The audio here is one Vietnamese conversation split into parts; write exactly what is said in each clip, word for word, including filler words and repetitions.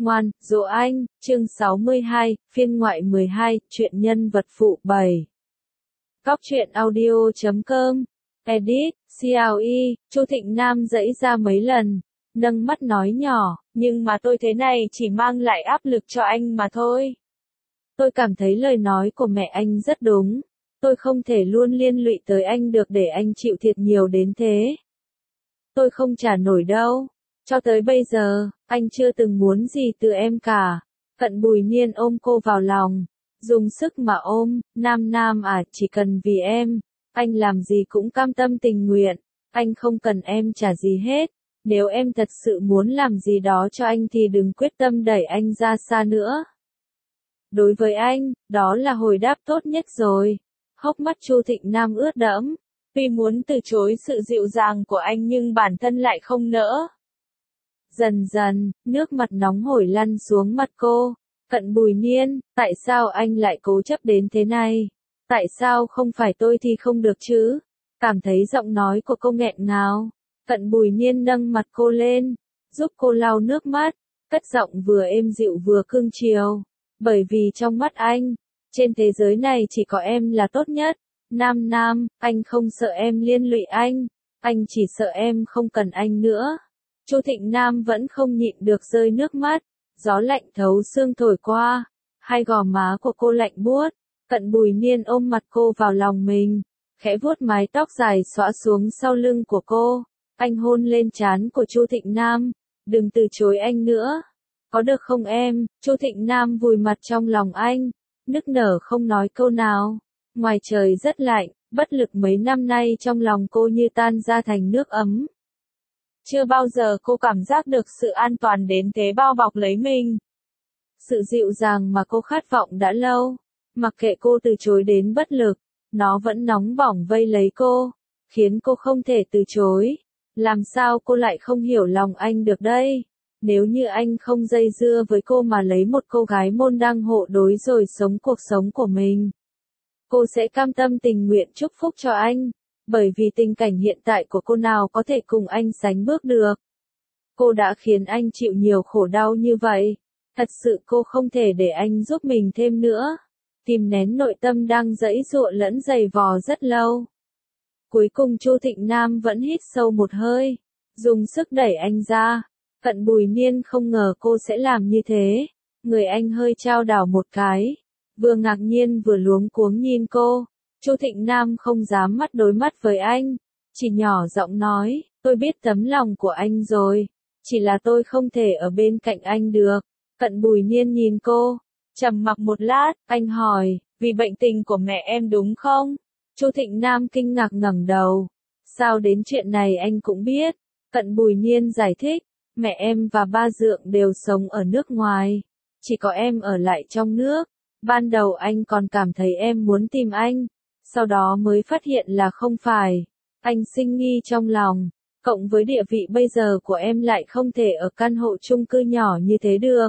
Ngoan, dỗ anh, chương sáu mươi hai, phiên ngoại mười hai, truyện nhân vật phụ bảy. Góc truyện audio chấm com, edit, xê lờ e, Chu Thịnh Nam giãy ra mấy lần, nâng mắt nói nhỏ, nhưng mà tôi thế này chỉ mang lại áp lực cho anh mà thôi. Tôi cảm thấy lời nói của mẹ anh rất đúng, tôi không thể luôn liên lụy tới anh được để anh chịu thiệt nhiều đến thế. Tôi không trả nổi đâu. Cho tới bây giờ, anh chưa từng muốn gì từ em cả. Cận Bùi Niên ôm cô vào lòng, dùng sức mà ôm, Nam Nam à, chỉ cần vì em, anh làm gì cũng cam tâm tình nguyện, anh không cần em trả gì hết. Nếu em thật sự muốn làm gì đó cho anh thì đừng quyết tâm đẩy anh ra xa nữa. Đối với anh, đó là hồi đáp tốt nhất rồi. Hốc mắt Chu Thịnh Nam ướt đẫm, tuy muốn từ chối sự dịu dàng của anh nhưng bản thân lại không nỡ. Dần dần, nước mặt nóng hổi lăn xuống mặt cô. Cận Bùi Niên, tại sao anh lại cố chấp đến thế này? Tại sao không phải tôi thì không được chứ? Cảm thấy giọng nói của cô nghẹn ngào. Cận Bùi Niên nâng mặt cô lên, giúp cô lau nước mắt, cất giọng vừa êm dịu vừa cương chiều. Bởi vì trong mắt anh, trên thế giới này chỉ có em là tốt nhất. Nam Nam, anh không sợ em liên lụy anh, anh chỉ sợ em không cần anh nữa. Chu Thịnh Nam vẫn không nhịn được rơi nước mắt, gió lạnh thấu xương thổi qua, hai gò má của cô lạnh buốt. Cận Bùi Niên ôm mặt cô vào lòng mình, khẽ vuốt mái tóc dài xõa xuống sau lưng của cô. Anh hôn lên trán của Chu Thịnh Nam, đừng từ chối anh nữa. Có được không em? Chu Thịnh Nam vùi mặt trong lòng anh, nức nở không nói câu nào. Ngoài trời rất lạnh, bất lực mấy năm nay trong lòng cô như tan ra thành nước ấm. Chưa bao giờ cô cảm giác được sự an toàn đến thế bao bọc lấy mình. Sự dịu dàng mà cô khát vọng đã lâu, mặc kệ cô từ chối đến bất lực, nó vẫn nóng bỏng vây lấy cô, khiến cô không thể từ chối. Làm sao cô lại không hiểu lòng anh được đây? Nếu như anh không dây dưa với cô mà lấy một cô gái môn đăng hộ đối rồi sống cuộc sống của mình, cô sẽ cam tâm tình nguyện chúc phúc cho anh. Bởi vì tình cảnh hiện tại của cô nào có thể cùng anh sánh bước được. Cô đã khiến anh chịu nhiều khổ đau như vậy. Thật sự cô không thể để anh giúp mình thêm nữa. Kìm nén nội tâm đang giãy giụa lẫn giày vò rất lâu. Cuối cùng Chu Thịnh Nam vẫn hít sâu một hơi, dùng sức đẩy anh ra. Cận Bùi Niên không ngờ cô sẽ làm như thế. Người anh hơi chao đảo một cái, vừa ngạc nhiên vừa luống cuống nhìn cô. Chu Thịnh Nam không dám mắt đối mắt với anh, chỉ nhỏ giọng nói, tôi biết tấm lòng của anh rồi, chỉ là tôi không thể ở bên cạnh anh được. Cận Bùi Niên nhìn cô, trầm mặc một lát, anh hỏi, vì bệnh tình của mẹ em đúng không? Chu Thịnh Nam kinh ngạc ngẩng đầu, sao đến chuyện này anh cũng biết? Cận Bùi Niên giải thích, mẹ em và ba dượng đều sống ở nước ngoài, chỉ có em ở lại trong nước. Ban đầu anh còn cảm thấy em muốn tìm anh, sau đó mới phát hiện là không phải. Anh sinh nghi trong lòng, cộng với địa vị bây giờ của em lại không thể ở căn hộ chung cư nhỏ như thế được.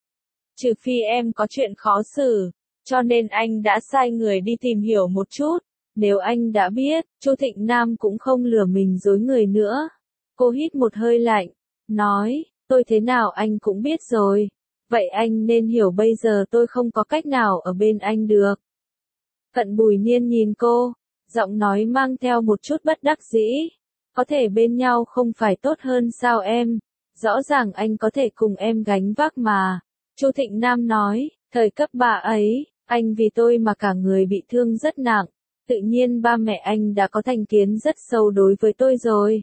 Trừ phi em có chuyện khó xử, cho nên anh đã sai người đi tìm hiểu một chút. Nếu anh đã biết, Chu Thịnh Nam cũng không lừa mình dối người nữa. Cô hít một hơi lạnh, nói, tôi thế nào anh cũng biết rồi. Vậy anh nên hiểu bây giờ tôi không có cách nào ở bên anh được. Cận Bùi Niên nhìn cô, giọng nói mang theo một chút bất đắc dĩ. Có thể bên nhau không phải tốt hơn sao em? Rõ ràng anh có thể cùng em gánh vác mà. Chu Thịnh Nam nói, thời cấp ba ấy, anh vì tôi mà cả người bị thương rất nặng. Tự nhiên ba mẹ anh đã có thành kiến rất sâu đối với tôi rồi.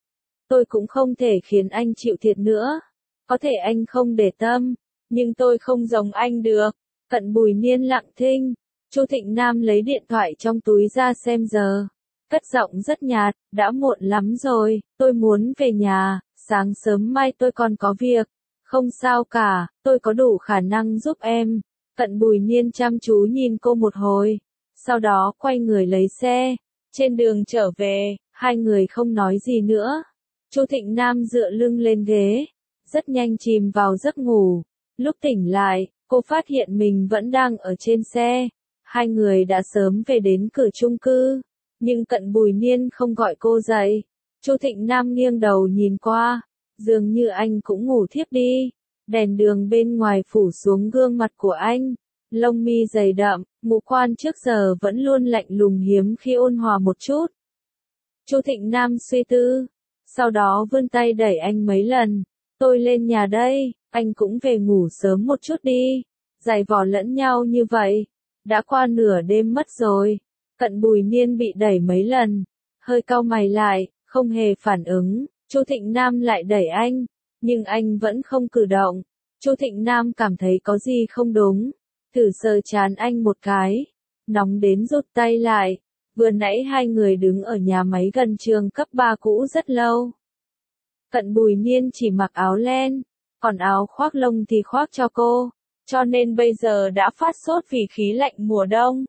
Tôi cũng không thể khiến anh chịu thiệt nữa. Có thể anh không để tâm, nhưng tôi không giống anh được. Cận Bùi Niên lặng thinh. Chu Thịnh Nam lấy điện thoại trong túi ra xem giờ. Cất giọng rất nhạt, đã muộn lắm rồi, tôi muốn về nhà, sáng sớm mai tôi còn có việc. Không sao cả, tôi có đủ khả năng giúp em. Cận Bùi Niên chăm chú nhìn cô một hồi, sau đó quay người lấy xe. Trên đường trở về, hai người không nói gì nữa. Chu Thịnh Nam dựa lưng lên ghế, rất nhanh chìm vào giấc ngủ. Lúc tỉnh lại, cô phát hiện mình vẫn đang ở trên xe. Hai người đã sớm về đến cửa chung cư, nhưng Cận Bùi Niên không gọi cô dậy. Chu Thịnh Nam nghiêng đầu nhìn qua, dường như anh cũng ngủ thiếp đi. Đèn đường bên ngoài phủ xuống gương mặt của anh, lông mi dày đậm, ngũ quan trước giờ vẫn luôn lạnh lùng hiếm khi ôn hòa một chút. Chu Thịnh Nam suy tư, sau đó vươn tay đẩy anh mấy lần, tôi lên nhà đây, anh cũng về ngủ sớm một chút đi, giày vò lẫn nhau như vậy, đã qua nửa đêm mất rồi. Cận Bùi Niên bị đẩy mấy lần, hơi cau mày lại, không hề phản ứng, Chu Thịnh Nam lại đẩy anh, nhưng anh vẫn không cử động. Chu Thịnh Nam cảm thấy có gì không đúng, thử sờ trán anh một cái, nóng đến rụt tay lại. Vừa nãy hai người đứng ở nhà máy gần trường cấp ba cũ rất lâu. Cận Bùi Niên chỉ mặc áo len, còn áo khoác lông thì khoác cho cô, cho nên bây giờ đã phát sốt vì khí lạnh mùa đông.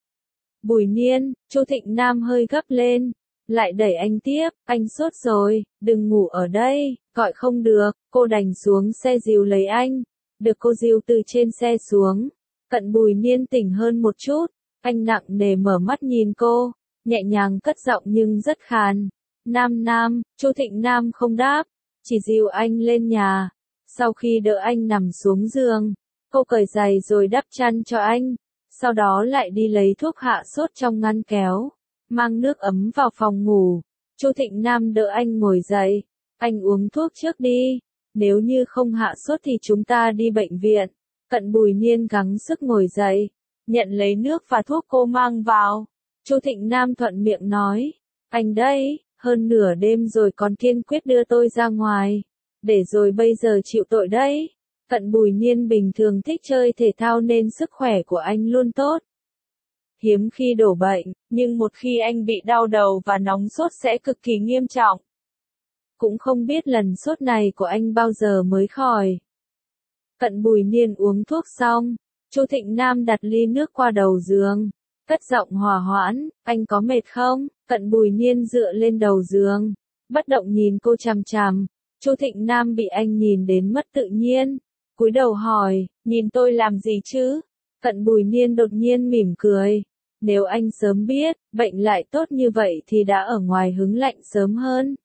Bùi Niên, Chu Thịnh Nam hơi gấp lên, lại đẩy anh tiếp, anh sốt rồi, đừng ngủ ở đây, gọi không được, cô đành xuống xe dìu lấy anh, được cô dìu từ trên xe xuống. Cận Bùi Niên tỉnh hơn một chút, anh nặng nề mở mắt nhìn cô, nhẹ nhàng cất giọng nhưng rất khàn. Nam Nam, Chu Thịnh Nam không đáp, chỉ dìu anh lên nhà. Sau khi đỡ anh nằm xuống giường, cô cởi giày rồi đắp chăn cho anh, sau đó lại đi lấy thuốc hạ sốt trong ngăn kéo, mang nước ấm vào phòng ngủ. Chu Thịnh Nam đỡ anh ngồi dậy, anh uống thuốc trước đi, nếu như không hạ sốt thì chúng ta đi bệnh viện. Cận Bùi Niên gắng sức ngồi dậy, nhận lấy nước và thuốc cô mang vào. Chu Thịnh Nam thuận miệng nói, anh đây, hơn nửa đêm rồi còn kiên quyết đưa tôi ra ngoài, để rồi bây giờ chịu tội đấy. Cận Bùi Niên bình thường thích chơi thể thao nên sức khỏe của anh luôn tốt. Hiếm khi đổ bệnh, nhưng một khi anh bị đau đầu và nóng sốt sẽ cực kỳ nghiêm trọng. Cũng không biết lần sốt này của anh bao giờ mới khỏi. Cận Bùi Niên uống thuốc xong, Chu Thịnh Nam đặt ly nước qua đầu giường, cất giọng hòa hoãn, anh có mệt không? Cận Bùi Niên dựa lên đầu giường, bất động nhìn cô chằm chằm. Chu Thịnh Nam bị anh nhìn đến mất tự nhiên, cúi đầu hỏi, nhìn tôi làm gì chứ? Cận Bùi Niên đột nhiên mỉm cười, nếu anh sớm biết, bệnh lại tốt như vậy thì đã ở ngoài hứng lạnh sớm hơn.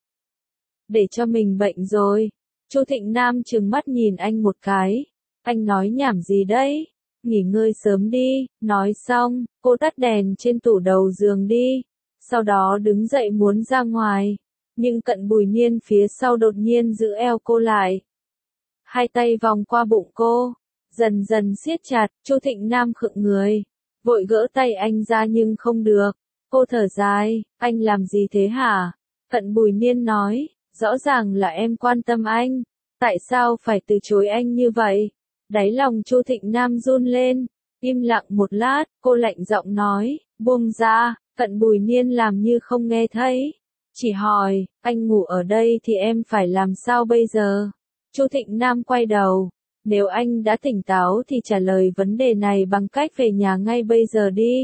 Để cho mình bệnh rồi. Chu Thịnh Nam trừng mắt nhìn anh một cái, anh nói nhảm gì đấy? Nghỉ ngơi sớm đi. Nói xong, cô tắt đèn trên tủ đầu giường đi, sau đó đứng dậy muốn ra ngoài, nhưng Cận Bùi Niên phía sau đột nhiên giữ eo cô lại. Hai tay vòng qua bụng cô, dần dần siết chặt. Chu Thịnh Nam khựng người, vội gỡ tay anh ra nhưng không được. Cô thở dài, anh làm gì thế hả? Cận Bùi Niên nói, rõ ràng là em quan tâm anh, tại sao phải từ chối anh như vậy? Đáy lòng Chu Thịnh Nam run lên, im lặng một lát, cô lạnh giọng nói, buông ra. Cận Bùi Niên làm như không nghe thấy, chỉ hỏi, anh ngủ ở đây thì em phải làm sao bây giờ? Chu Thịnh Nam quay đầu, nếu anh đã tỉnh táo thì trả lời vấn đề này bằng cách về nhà ngay bây giờ đi.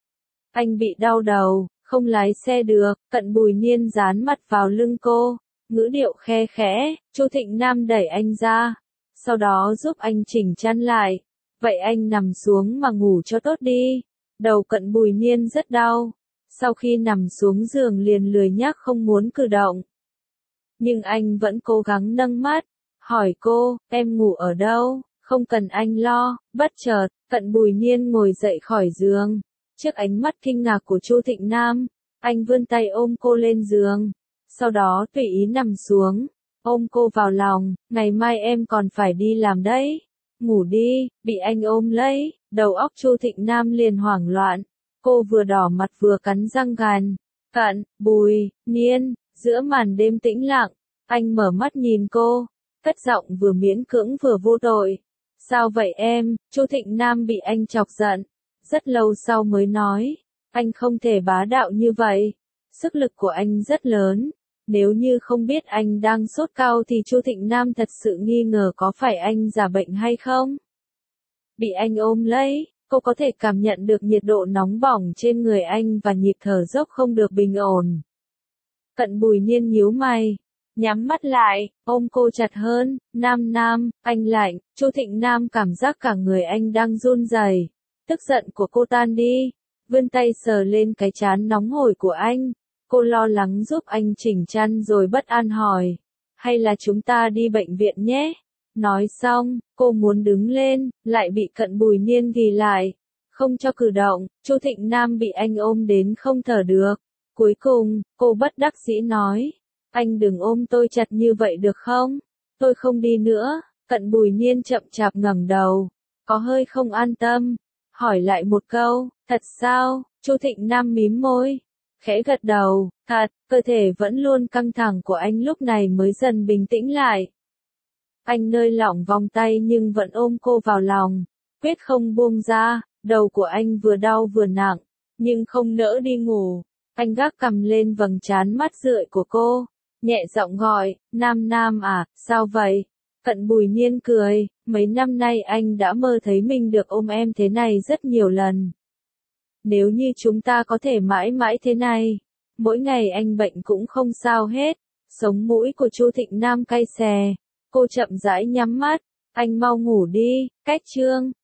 Anh bị đau đầu, không lái xe được. Cận Bùi Niên dán mặt vào lưng cô, ngữ điệu khe khẽ. Chu Thịnh Nam đẩy anh ra, sau đó giúp anh chỉnh chăn lại. Vậy anh nằm xuống mà ngủ cho tốt đi. Đầu Cận Bùi Niên rất đau, sau khi nằm xuống giường liền lười nhác không muốn cử động. Nhưng anh vẫn cố gắng nâng mắt, hỏi cô, em ngủ ở đâu? Không cần anh lo. Bất chợt, Cận Bùi Niên ngồi dậy khỏi giường. Trước ánh mắt kinh ngạc của Chu Thịnh Nam, anh vươn tay ôm cô lên giường, sau đó tùy ý nằm xuống, ôm cô vào lòng, ngày mai em còn phải đi làm đấy. Ngủ đi. Bị anh ôm lấy, đầu óc Chu Thịnh Nam liền hoảng loạn. Cô vừa đỏ mặt vừa cắn răng gàn. Cận Bùi Niên, giữa màn đêm tĩnh lặng, anh mở mắt nhìn cô, cất giọng vừa miễn cưỡng vừa vô tội. Sao vậy em? Chu Thịnh Nam bị anh chọc giận, rất lâu sau mới nói, anh không thể bá đạo như vậy. Sức lực của anh rất lớn, nếu như không biết anh đang sốt cao thì Chu Thịnh Nam thật sự nghi ngờ có phải anh giả bệnh hay không. Bị anh ôm lấy, cô có thể cảm nhận được nhiệt độ nóng bỏng trên người anh và nhịp thở dốc không được bình ổn. Cận Bùi Niên nhíu mày, nhắm mắt lại, ôm cô chặt hơn. Nam Nam, anh lạnh. Chu Thịnh Nam cảm giác cả người anh đang run rẩy. Tức giận của cô tan đi, vươn tay sờ lên cái trán nóng hổi của anh. Cô lo lắng giúp anh chỉnh chăn rồi bất an hỏi, hay là chúng ta đi bệnh viện nhé? Nói xong, cô muốn đứng lên, lại bị Cận Bùi Niên ghì lại. Không cho cử động, Chu Thịnh Nam bị anh ôm đến không thở được. Cuối cùng, cô bất đắc dĩ nói, anh đừng ôm tôi chặt như vậy được không? Tôi không đi nữa. Cận Bùi Niên chậm chạp ngẩng đầu, có hơi không an tâm, hỏi lại một câu, thật sao? Chu Thịnh Nam mím môi, khẽ gật đầu, thật, cơ thể vẫn luôn căng thẳng của anh lúc này mới dần bình tĩnh lại. Anh nới lỏng vòng tay nhưng vẫn ôm cô vào lòng, quyết không buông ra, đầu của anh vừa đau vừa nặng, nhưng không nỡ đi ngủ. Anh gác cằm lên vầng trán mắt rượi của cô, nhẹ giọng gọi, Nam Nam à, sao vậy? Cận Bùi Niên cười, mấy năm nay anh đã mơ thấy mình được ôm em thế này rất nhiều lần. Nếu như chúng ta có thể mãi mãi thế này, mỗi ngày anh bệnh cũng không sao hết. Sống mũi của Chu Thịnh Nam cay xè, cô chậm rãi nhắm mắt, anh mau ngủ đi, cách chương.